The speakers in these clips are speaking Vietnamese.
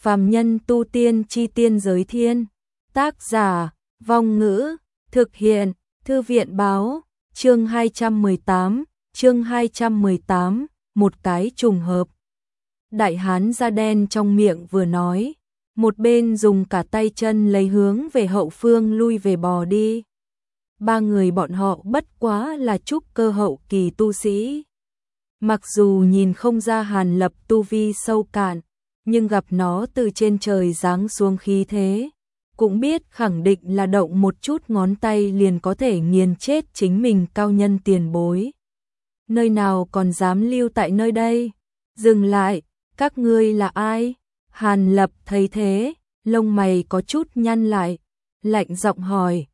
Phàm nhân tu tiên chi tiên giới thiên. Tác giả, Vong Ngữ, thực hiện, Thư viện báo, chương 218, một cái trùng hợp. Đại hán da đen trong miệng vừa nói, một bên dùng cả tay chân lấy hướng về hậu phương lui về bò đi. Ba người bọn họ bất quá là trúc cơ hậu kỳ tu sĩ. Mặc dù nhìn không ra Hàn Lập tu vi sâu cạn, nhưng gặp nó từ trên trời giáng xuống khí thế, cũng biết khẳng định là động một chút ngón tay liền có thể nghiền chết chính mình cao nhân tiền bối. Nơi nào còn dám lưu tại nơi đây? Dừng lại, các ngươi là ai? Hàn Lập thấy thế, lông mày có chút nhăn lại, lạnh giọng hỏi,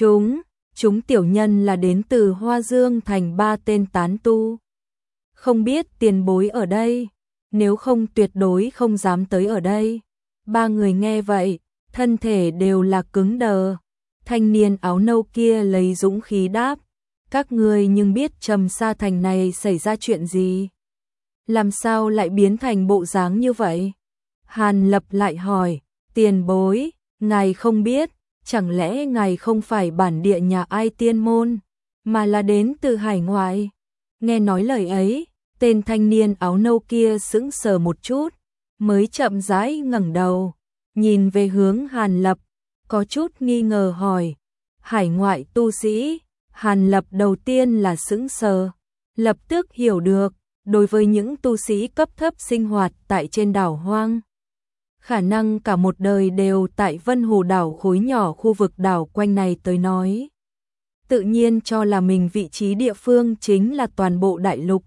chúng tiểu nhân là đến từ Hoa Dương thành 3 tên tán tu. Không biết tiền bối ở đây, nếu không tuyệt đối không dám tới ở đây. Ba người nghe vậy, thân thể đều là cứng đờ. Thanh niên áo nâu kia lấy dũng khí đáp, các ngươi nhưng biết Trầm Sa thành này xảy ra chuyện gì? Làm sao lại biến thành bộ dáng như vậy? Hàn Lập lại hỏi, tiền bối, ngài không biết, chẳng lẽ ngài không phải bản địa nhà ai tiên môn, mà là đến từ hải ngoại? Nghe nói lời ấy, tên thanh niên áo nâu kia sững sờ một chút, mới chậm rãi ngẩng đầu, nhìn về hướng Hàn Lập, có chút nghi ngờ hỏi, hải ngoại tu sĩ? Hàn Lập đầu tiên là sững sờ, lập tức hiểu được, đối với những tu sĩ cấp thấp sinh hoạt tại trên đảo hoang, khả năng cả một đời đều tại Vân Hồ đảo khối nhỏ khu vực đảo quanh này tới nói, tự nhiên cho là mình vị trí địa phương chính là toàn bộ đại lục.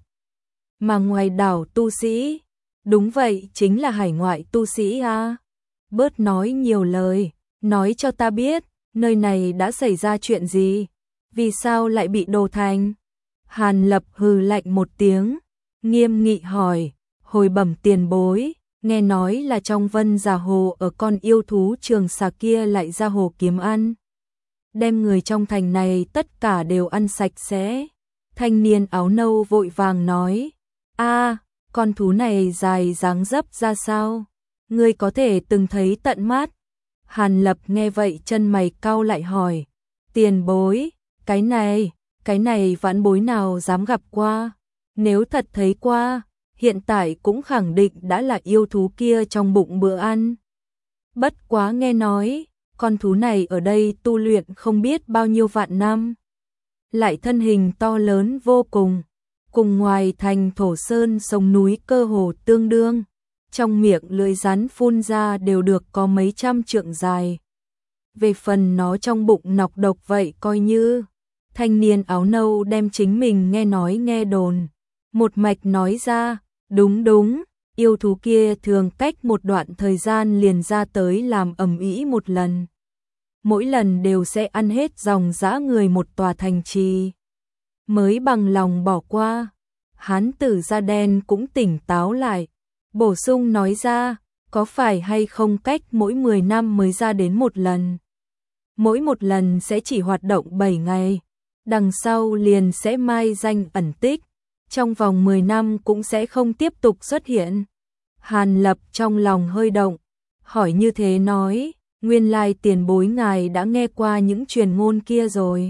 Mà ngoài đảo tu sĩ, đúng vậy chính là hải ngoại tu sĩ à? Bớt nói nhiều lời, nói cho ta biết, nơi này đã xảy ra chuyện gì? Vì sao lại bị đổ thành? Hàn Lập hừ lạnh một tiếng, nghiêm nghị hỏi, hồi bẩm tiền bối, nghe nói là trong Vân Giả Hồ ở con yêu thú Trường Xà kia lại ra hồ kiếm ăn. Đem người trong thành này tất cả đều ăn sạch sẽ. Thanh niên áo nâu vội vàng nói, con thú này dài dáng dấp ra sao? Ngươi có thể từng thấy tận mắt? Hàn Lập nghe vậy chân mày cau lại hỏi, tiền bối, cái này vãn bối nào dám gặp qua? Nếu thật thấy qua, hiện tại cũng khẳng định đã là yêu thú kia trong bụng bữa ăn. Bất quá nghe nói, con thú này ở đây tu luyện không biết bao nhiêu vạn năm. Lại thân hình to lớn vô cùng, cùng ngoài thành Thổ Sơn sông núi cơ hồ tương đương. Trong miệng lưỡi rắn phun ra đều được có mấy trăm trượng dài. Về phần nó trong bụng nọc độc vậy coi như. Thanh niên áo nâu đem chính mình nghe nói nghe đồn, một mạch nói ra, đúng, yêu thú kia thường cách một đoạn thời gian liền ra tới làm ầm ĩ một lần. Mỗi lần đều sẽ ăn hết dòng dã người một tòa thành trì. Mới bằng lòng bỏ qua, hán tử da đen cũng tỉnh táo lại, bổ sung nói ra, có phải hay không cách mỗi 10 năm mới ra đến một lần. Mỗi một lần sẽ chỉ hoạt động 7 ngày, đằng sau liền sẽ mai danh ẩn tích, trong vòng 10 năm cũng sẽ không tiếp tục xuất hiện. Hàn Lập trong lòng hơi động, hỏi như thế nói, nguyên lai tiền bối ngài đã nghe qua những truyền ngôn kia rồi.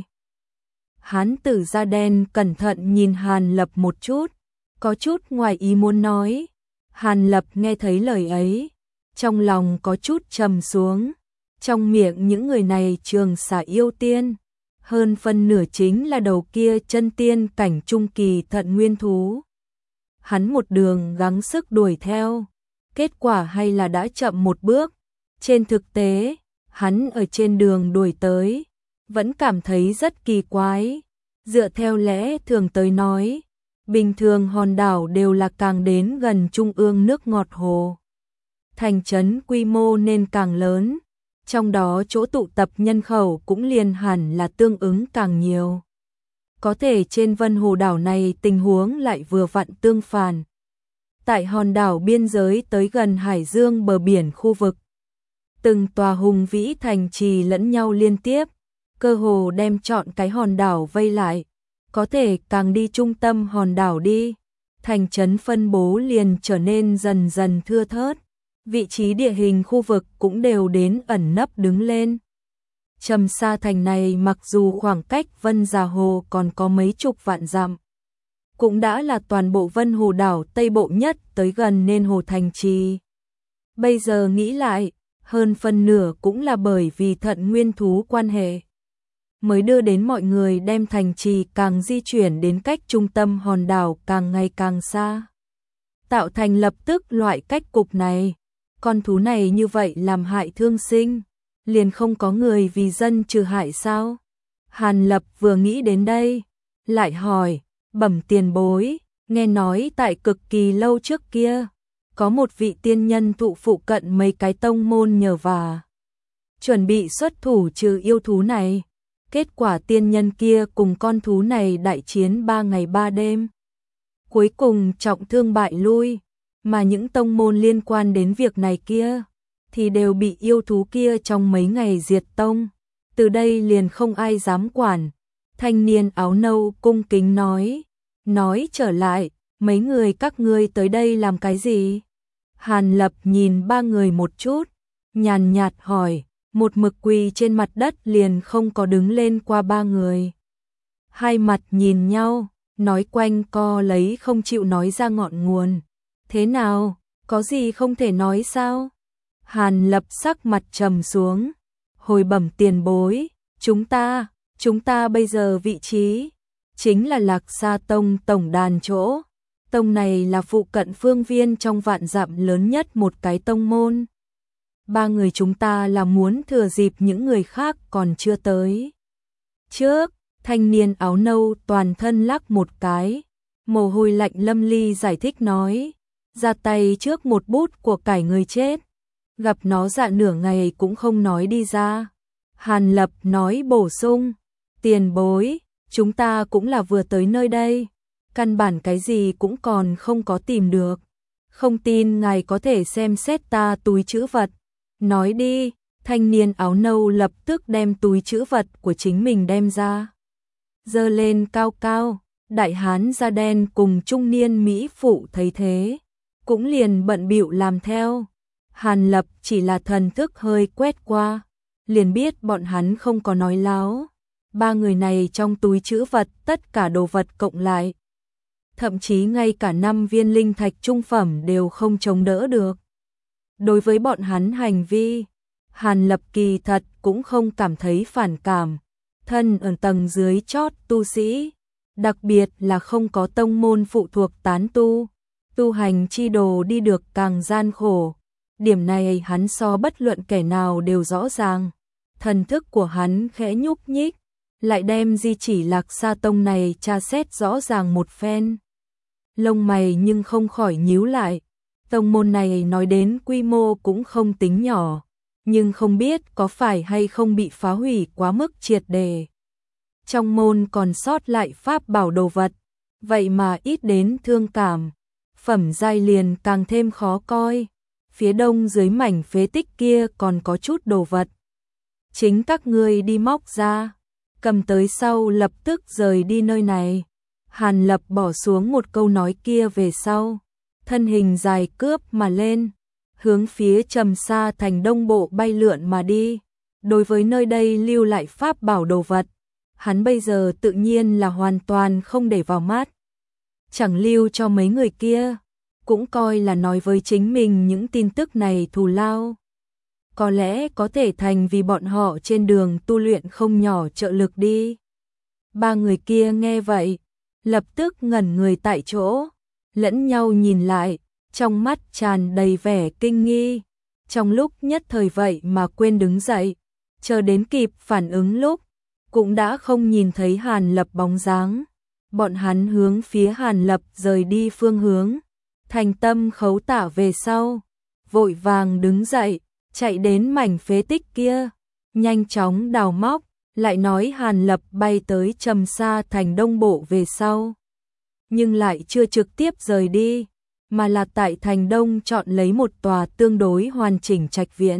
Hán tử da đen cẩn thận nhìn Hàn Lập một chút, có chút ngoài ý muốn nói. Hàn Lập nghe thấy lời ấy, trong lòng có chút trầm xuống, trong miệng những người này Trường Xà yêu tiên, hơn phân nửa chính là đầu kia chân tiên cảnh trung kỳ thận nguyên thú. Hắn một đường gắng sức đuổi theo, kết quả hay là đã chậm một bước. Trên thực tế, hắn ở trên đường đuổi tới, vẫn cảm thấy rất kỳ quái. Dựa theo lẽ thường tới nói, bình thường hòn đảo đều là càng đến gần trung ương nước ngọt hồ, thành trấn quy mô nên càng lớn, trong đó chỗ tụ tập nhân khẩu cũng liền hẳn là tương ứng càng nhiều. Có thể trên Vân Hồ đảo này tình huống lại vừa vặn tương phản. Tại hòn đảo biên giới tới gần hải dương bờ biển khu vực, từng tòa hùng vĩ thành trì lẫn nhau liên tiếp, cơ hồ đem trọn cái hòn đảo vây lại. Có thể càng đi trung tâm hòn đảo đi, thành trấn phân bố liền trở nên dần dần thưa thớt. vị trí địa hình khu vực cũng đều đến ẩn nấp đứng lên. Trầm Sa thành này mặc dù khoảng cách Vân Già Hồ còn có mấy chục vạn dặm, cũng đã là toàn bộ Vân Hồ đảo Tây Bộ nhất tới gần nên Hồ Thành Trì. Bây giờ nghĩ lại, hơn phân nửa cũng là bởi vì thận nguyên thú quan hệ, mới đưa đến mọi người đem thành trì càng di chuyển đến cách trung tâm hòn đảo càng ngày càng xa. Tạo thành lập tức loại cách cục này, con thú này như vậy làm hại thương sinh, liền không có người vì dân trừ hại sao? Hàn Lập vừa nghĩ đến đây, lại hỏi, bẩm tiền bối, nghe nói tại cực kỳ lâu trước kia, có một vị tiên nhân thụ phụ cận mấy cái tông môn nhờ vả, chuẩn bị xuất thủ trừ yêu thú này. Kết quả tiên nhân kia cùng con thú này đại chiến 3 ngày 3 đêm. Cuối cùng trọng thương bại lui, mà những tông môn liên quan đến việc này kia thì đều bị yêu thú kia trong mấy ngày diệt tông. Từ đây liền không ai dám quản. Thanh niên áo nâu cung kính nói trở lại, mấy người các ngươi tới đây làm cái gì? Hàn Lập nhìn ba người một chút, nhàn nhạt hỏi, một mực quỳ trên mặt đất liền không có đứng lên qua ba người. Hai mặt nhìn nhau, nói quanh co lấy không chịu nói ra ngọn nguồn. Thế nào, có gì không thể nói sao? Hàn Lập sắc mặt trầm xuống, hồi bẩm tiền bối, chúng ta bây giờ vị trí chính là Lạc Sa Tông tổng đàn chỗ. Tông này là phụ cận phương viên trong vạn dặm lớn nhất một cái tông môn. Ba người chúng ta là muốn thừa dịp những người khác còn chưa tới trước. Thanh niên áo nâu toàn thân lắc một cái, mồ hôi lạnh lâm ly giải thích nói, ra tay trước một bút của cải người chết, gặp nó dạ nửa ngày cũng không nói đi ra. Hàn Lập nói bổ sung, tiền bối, chúng ta cũng là vừa tới nơi đây, căn bản cái gì cũng còn không có tìm được, không tin ngài có thể xem xét ta túi trữ vật. Nói đi. Thanh niên áo nâu lập tức đem túi trữ vật của chính mình đem ra, giơ lên cao cao. Đại hán da đen cùng trung niên mỹ phụ thấy thế, cũng liền bận bịu làm theo. Hàn Lập chỉ là thần thức hơi quét qua, liền biết bọn hắn không có nói láo. Ba người này trong túi trữ vật tất cả đồ vật cộng lại, thậm chí ngay cả 5 viên linh thạch trung phẩm đều không chống đỡ được. Đối với bọn hắn hành vi, Hàn Lập kỳ thật cũng không cảm thấy phản cảm. Thân ở tầng dưới chót tu sĩ, đặc biệt là không có tông môn phụ thuộc tán tu hành chi đồ đi được càng gian khổ. Điểm này hắn so bất luận kẻ nào đều rõ ràng. Thần thức của hắn khẽ nhúc nhích, lại đem di chỉ Lạc Sa Tông này tra xét rõ ràng một phen. Lông mày nhưng không khỏi nhíu lại. Tông môn này nói đến quy mô cũng không tính nhỏ, nhưng không biết có phải hay không bị phá hủy quá mức triệt để. Trong môn còn sót lại pháp bảo đồ vật, vậy mà ít đến thương cảm. Phẩm giai liền càng thêm khó coi. Phía đông dưới mảnh phế tích kia còn có chút đồ vật. Chính các ngươi đi móc ra, cầm tới sau lập tức rời đi nơi này. Hàn Lập bỏ xuống một câu nói kia về sau, thân hình dài cướp mà lên, hướng phía Trầm Sa thành đông bộ bay lượn mà đi. Đối với nơi đây lưu lại pháp bảo đồ vật, hắn bây giờ tự nhiên là hoàn toàn không để vào mắt. Chẳng lưu cho mấy người kia, cũng coi là nói với chính mình những tin tức này thù lao. Có lẽ có thể thành vì bọn họ trên đường tu luyện không nhỏ trợ lực đi. Ba người kia nghe vậy, lập tức ngẩn người tại chỗ, lẫn nhau nhìn lại, trong mắt tràn đầy vẻ kinh nghi. Trong lúc nhất thời vậy mà quên đứng dậy, chờ đến kịp phản ứng lúc, cũng đã không nhìn thấy Hàn Lập bóng dáng. Bọn hắn hướng phía Hàn Lập rời đi phương hướng, thành tâm khấu tả về sau, vội vàng đứng dậy, chạy đến mảnh phế tích kia, nhanh chóng đào móc, lại nói Hàn Lập bay tới Trầm Sa thành đông bộ về sau. Nhưng lại chưa trực tiếp rời đi, mà là tại thành đông chọn lấy một tòa tương đối hoàn chỉnh trạch viện.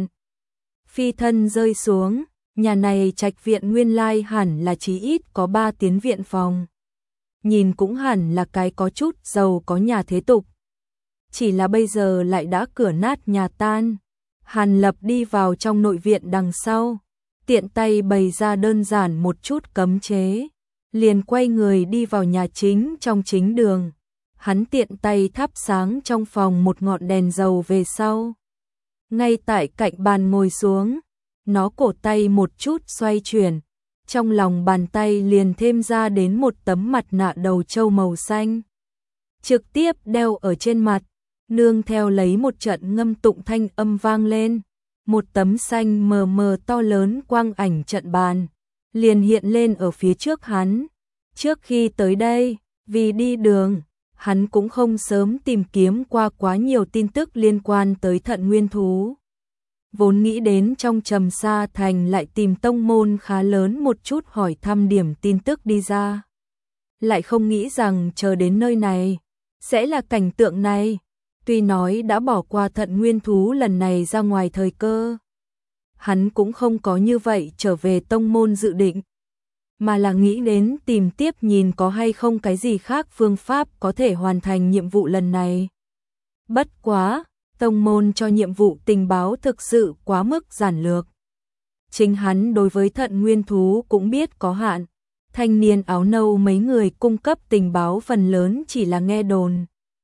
Phi thân rơi xuống, nhà này trạch viện nguyên lai hẳn là chí ít có 3 tiến viện phòng. Nhìn cũng hẳn là cái có chút giàu có nhà thế tục. chỉ là bây giờ lại đã cửa nát nhà tan. Hàn Lập đi vào trong nội viện đằng sau, tiện tay bày ra đơn giản một chút cấm chế, liền quay người đi vào nhà chính trong chính đường. Hắn tiện tay thắp sáng trong phòng một ngọn đèn dầu về sau. Ngay tại cạnh bàn ngồi xuống, nó cổ tay một chút xoay chuyển, trong lòng bàn tay liền thêm ra đến một tấm mặt nạ đầu trâu màu xanh. Trực tiếp đeo ở trên mặt, nương theo lấy một trận ngâm tụng thanh âm vang lên. Một tấm xanh mờ mờ to lớn quang ảnh trận bàn, liền hiện lên ở phía trước hắn. Trước khi tới đây, vì đi đường, hắn cũng không sớm tìm kiếm qua quá nhiều tin tức liên quan tới thận nguyên thú. Vốn nghĩ đến trong Trầm Sa Thành lại tìm tông môn khá lớn một chút hỏi thăm điểm tin tức đi ra. Lại không nghĩ rằng chờ đến nơi này, sẽ là cảnh tượng này. Tuy nói đã bỏ qua thận nguyên thú lần này ra ngoài thời cơ, hắn cũng không có như vậy trở về tông môn dự định, mà là nghĩ đến tìm tiếp nhìn có hay không cái gì khác phương pháp có thể hoàn thành nhiệm vụ lần này. Bất quá, tông môn cho nhiệm vụ tình báo thực sự quá mức giản lược. Chính hắn đối với thận nguyên thú cũng biết có hạn, thanh niên áo nâu mấy người cung cấp tình báo phần lớn chỉ là nghe đồn.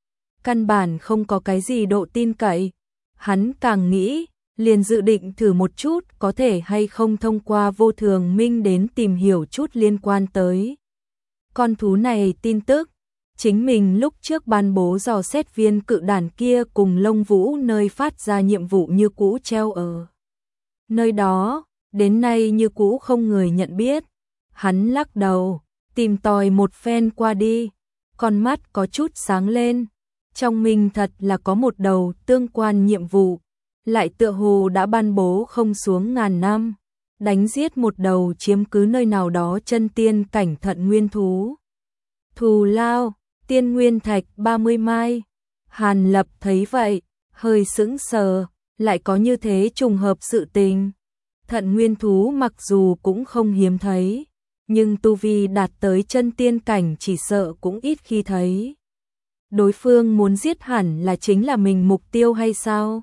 Căn bản không có cái gì độ tin cậy, hắn càng nghĩ, liền dự định thử một chút có thể hay không thông qua Vô Thường Minh đến tìm hiểu chút liên quan tới con thú này tin tức. Chính mình lúc trước ban bố dò xét viên cự đản kia cùng Lông Vũ nơi phát ra nhiệm vụ như cũ treo ở nơi đó, đến nay như cũ không người nhận biết. Hắn lắc đầu, tìm tòi một phen qua đi, con mắt có chút sáng lên. Trong mình thật là có một đầu tương quan nhiệm vụ, lại tựa hồ đã ban bố không xuống ngàn năm, đánh giết một đầu chiếm cứ nơi nào đó chân tiên cảnh thận nguyên thú. Thù lao, tiên nguyên thạch 30 mai. Hàn Lập thấy vậy, hơi sững sờ, lại có như thế trùng hợp sự tình. Thận nguyên thú mặc dù cũng không hiếm thấy, nhưng tu vi đạt tới chân tiên cảnh chỉ sợ cũng ít khi thấy. Đối phương muốn giết hẳn là chính là mình mục tiêu hay sao?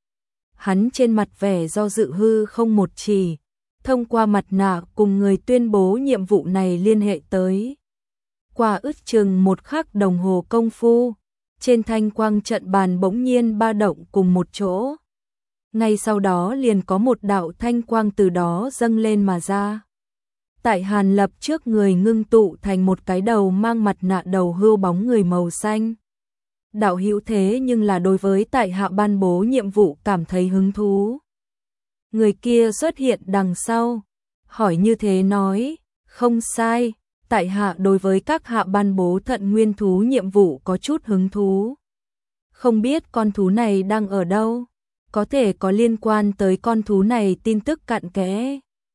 Hắn trên mặt vẻ do dự hư không một chỉ, thông qua mặt nạ cùng người tuyên bố nhiệm vụ này liên hệ tới. Qua ước chừng một khắc đồng hồ công phu, trên thanh quang trận bàn bỗng nhiên ba động cùng một chỗ. Ngay sau đó liền có một đạo thanh quang từ đó dâng lên mà ra. Tại Hàn Lập trước người ngưng tụ thành một cái đầu mang mặt nạ đầu hươu bóng người màu xanh. Đạo hữu thế nhưng là đối với tại hạ ban bố nhiệm vụ cảm thấy hứng thú. Người kia xuất hiện đằng sau, hỏi như thế nói, không sai, tại hạ đối với các hạ ban bố thận nguyên thú nhiệm vụ có chút hứng thú. Không biết con thú này đang ở đâu, có thể có liên quan tới con thú này tin tức cặn kẽ.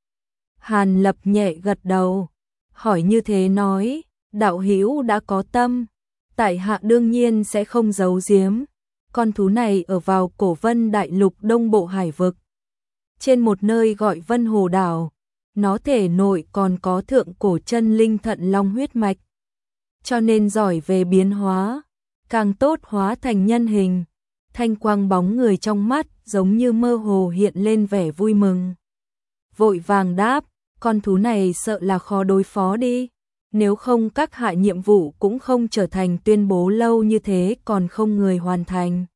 Hàn Lập nhẹ gật đầu, hỏi như thế nói, đạo hữu đã có tâm, tại hạ đương nhiên sẽ không giấu giếm. Con thú này ở vào Cổ Vân Đại Lục Đông Bộ Hải Vực, trên một nơi gọi Vân Hồ Đảo, nó thể nội còn có thượng cổ chân linh thận long huyết mạch, cho nên giỏi về biến hóa, càng tốt hóa thành nhân hình. Thanh quang bóng người trong mắt giống như mơ hồ hiện lên vẻ vui mừng. Vội vàng đáp, con thú này sợ là khó đối phó đi, nếu không các hạ nhiệm vụ cũng không trở thành tuyên bố lâu như thế còn không người hoàn thành.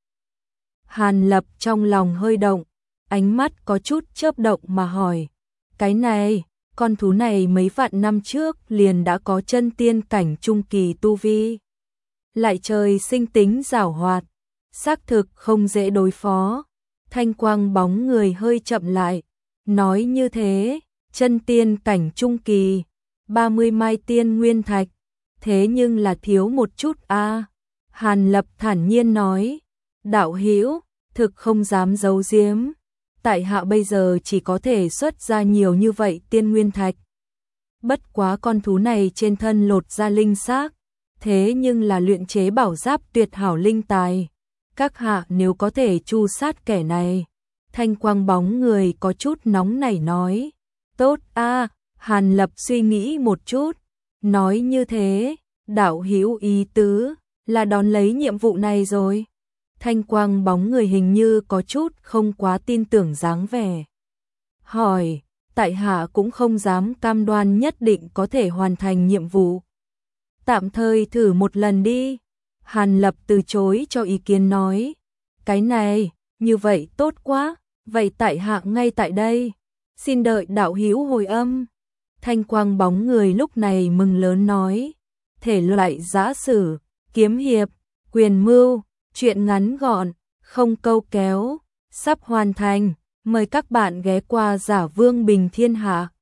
Hàn Lập trong lòng hơi động, ánh mắt có chút chớp động mà hỏi, cái này, con thú này mấy vạn năm trước liền đã có chân tiên cảnh trung kỳ tu vi, lại trời sinh tính giảo hoạt, xác thực không dễ đối phó. Thanh quang bóng người hơi chậm lại, nói như thế, chân tiên cảnh trung kỳ, 30 mai tiên nguyên thạch, thế nhưng là thiếu một chút a. Hàn Lập thản nhiên nói, đạo hữu, thực không dám giấu giếm, tại hạ bây giờ chỉ có thể xuất ra nhiều như vậy tiên nguyên thạch. Bất quá con thú này trên thân lột ra linh xác, thế nhưng là luyện chế bảo giáp tuyệt hảo linh tài. Các hạ nếu có thể tru sát kẻ này. Thanh quang bóng người có chút nóng nảy nói, tốt a. Hàn Lập suy nghĩ một chút, nói như thế, đạo hữu ý tứ là đón lấy nhiệm vụ này rồi. Thanh quang bóng người hình như có chút không quá tin tưởng dáng vẻ. Hỏi, tại hạ cũng không dám cam đoan nhất định có thể hoàn thành nhiệm vụ. Tạm thời thử một lần đi. Hàn Lập từ chối cho ý kiến nói. Cái này, như vậy tốt quá, vậy tại hạ ngay tại đây. Xin đợi đạo hữu hồi âm. Thanh quang bóng người lúc này mừng lớn nói. Thể loại giã sử, kiếm hiệp, quyền mưu, truyện ngắn gọn, không câu kéo, sắp hoàn thành. Mời các bạn ghé qua Giả Vương Bình Thiên Hạ.